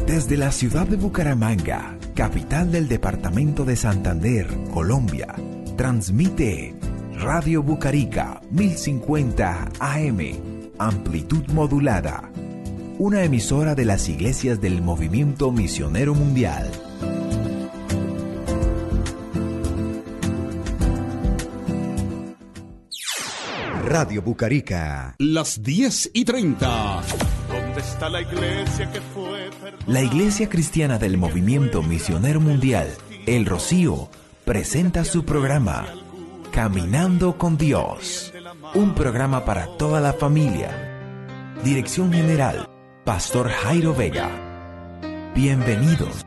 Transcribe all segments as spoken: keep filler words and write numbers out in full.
Desde la ciudad de Bucaramanga, capital del departamento de Santander, Colombia, transmite Radio Bucarica mil cincuenta A M, amplitud modulada, una emisora de las iglesias del Movimiento Misionero Mundial. Radio Bucarica. Las diez y treinta. ¿Dónde está la iglesia que fue perdonada? La Iglesia Cristiana del Movimiento Misionero Mundial, El Rocío, presenta su programa Caminando con Dios, un programa para toda la familia. Dirección General, Pastor Jairo Vega. Bienvenidos.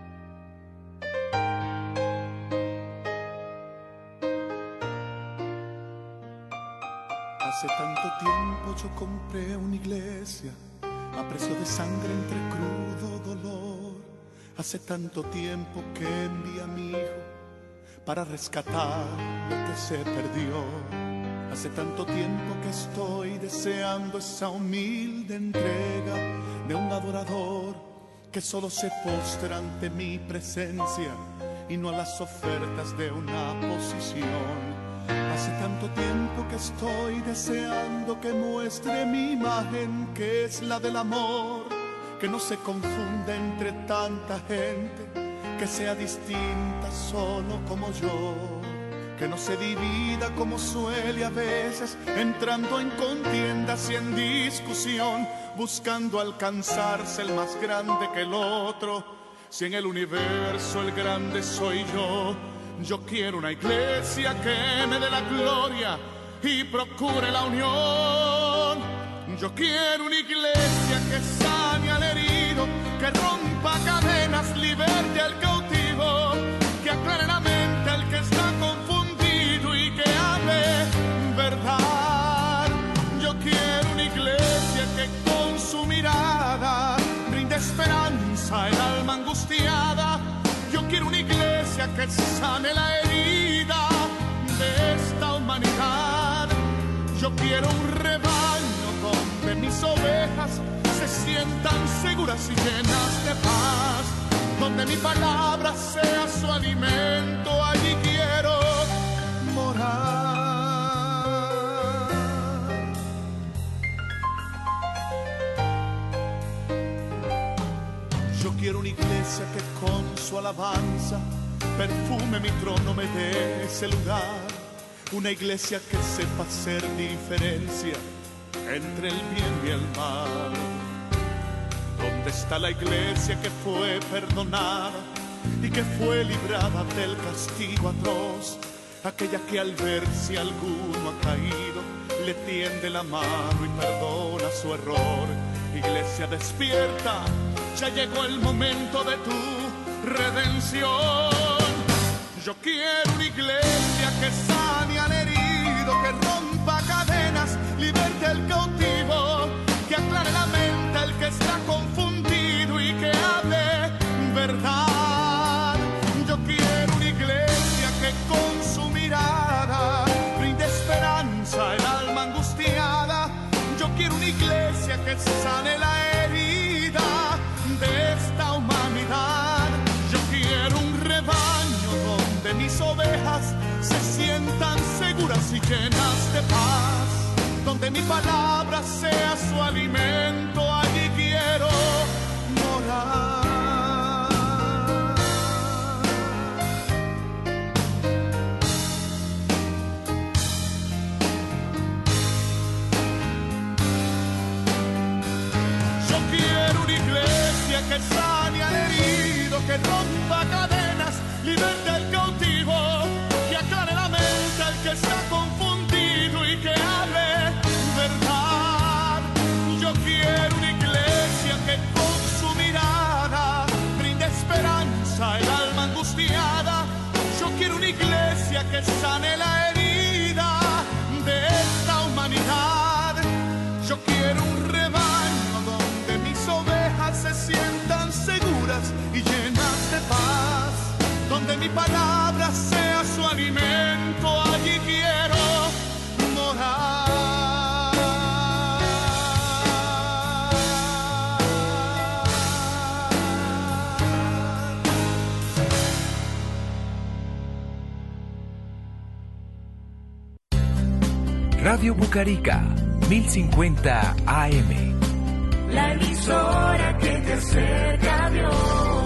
Hace tanto tiempo yo compré una iglesia a precio de sangre entre crudo dolor. Hace tanto tiempo que envié a mi hijo para rescatar lo que se perdió. Hace tanto tiempo que estoy deseando esa humilde entrega de un adorador que solo se postra ante mi presencia y no a las ofertas de una posición. Hace tanto tiempo que estoy deseando que muestre mi imagen, que es la del amor, que no se confunda entre tanta gente, que sea distinta solo como yo, que no se divida como suele a veces, entrando en contiendas y en discusión, buscando alcanzarse el más grande que el otro. Si en el universo el grande soy yo, yo quiero una iglesia que me dé la gloria y procure la unión. Yo quiero una iglesia que sane al herido, que rompa cadenas, liberte al cautivo, que aclare la mente al que está confundido y que hable verdad. Yo quiero una iglesia que con su mirada brinde esperanza al alma angustiada. Yo quiero una iglesia que sane la herida de esta humanidad. Yo quiero un rebaño donde mis ovejas se sientan seguras y llenas de paz, donde mi palabra sea su alimento. Allí quiero morar. Yo quiero una iglesia que con su alabanza perfume mi trono, me dé ese lugar. Una iglesia que sepa hacer diferencia entre el bien y el mal. ¿Dónde está la iglesia que fue perdonada y que fue librada del castigo atroz? Aquella que al ver si alguno ha caído le tiende la mano y perdona su error. Iglesia despierta, ya llegó el momento de tu redención. Yo quiero una iglesia que sane al herido, que rompa cadenas, liberte al cautivo, que aclare la mente al que está confundido y que hable verdad. Yo quiero una iglesia que con su mirada brinde esperanza al alma angustiada. Yo quiero una iglesia que sane la herida de esta humanidad. Yo quiero un rebaño donde mis ovejas se sientan seguras y llenas de paz, donde mi palabra sea su alimento. Allí quiero morar. Yo quiero una iglesia que sane al herido, que rompa cadenas, liberte al cautivo, que aclare la mente al que está confundido y que hable verdad. Yo quiero una iglesia que con su mirada brinde esperanza al alma angustiada. Yo quiero una iglesia que sane la herida de esta humanidad. Yo quiero un rebaño donde mis ovejas se sientan seguras y llenas de paz, donde mi palabra sea su alimento. Allí quiero morar. Radio Bucarica, mil cincuenta A M. La emisora que te acerca a Dios.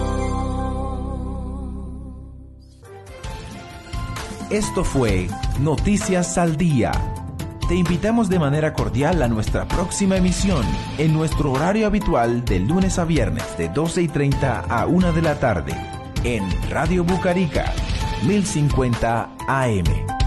Esto fue Noticias al Día. Te invitamos de manera cordial a nuestra próxima emisión, en nuestro horario habitual de lunes a viernes de doce y treinta a una de la tarde, en Radio Bucarica, mil cincuenta A M.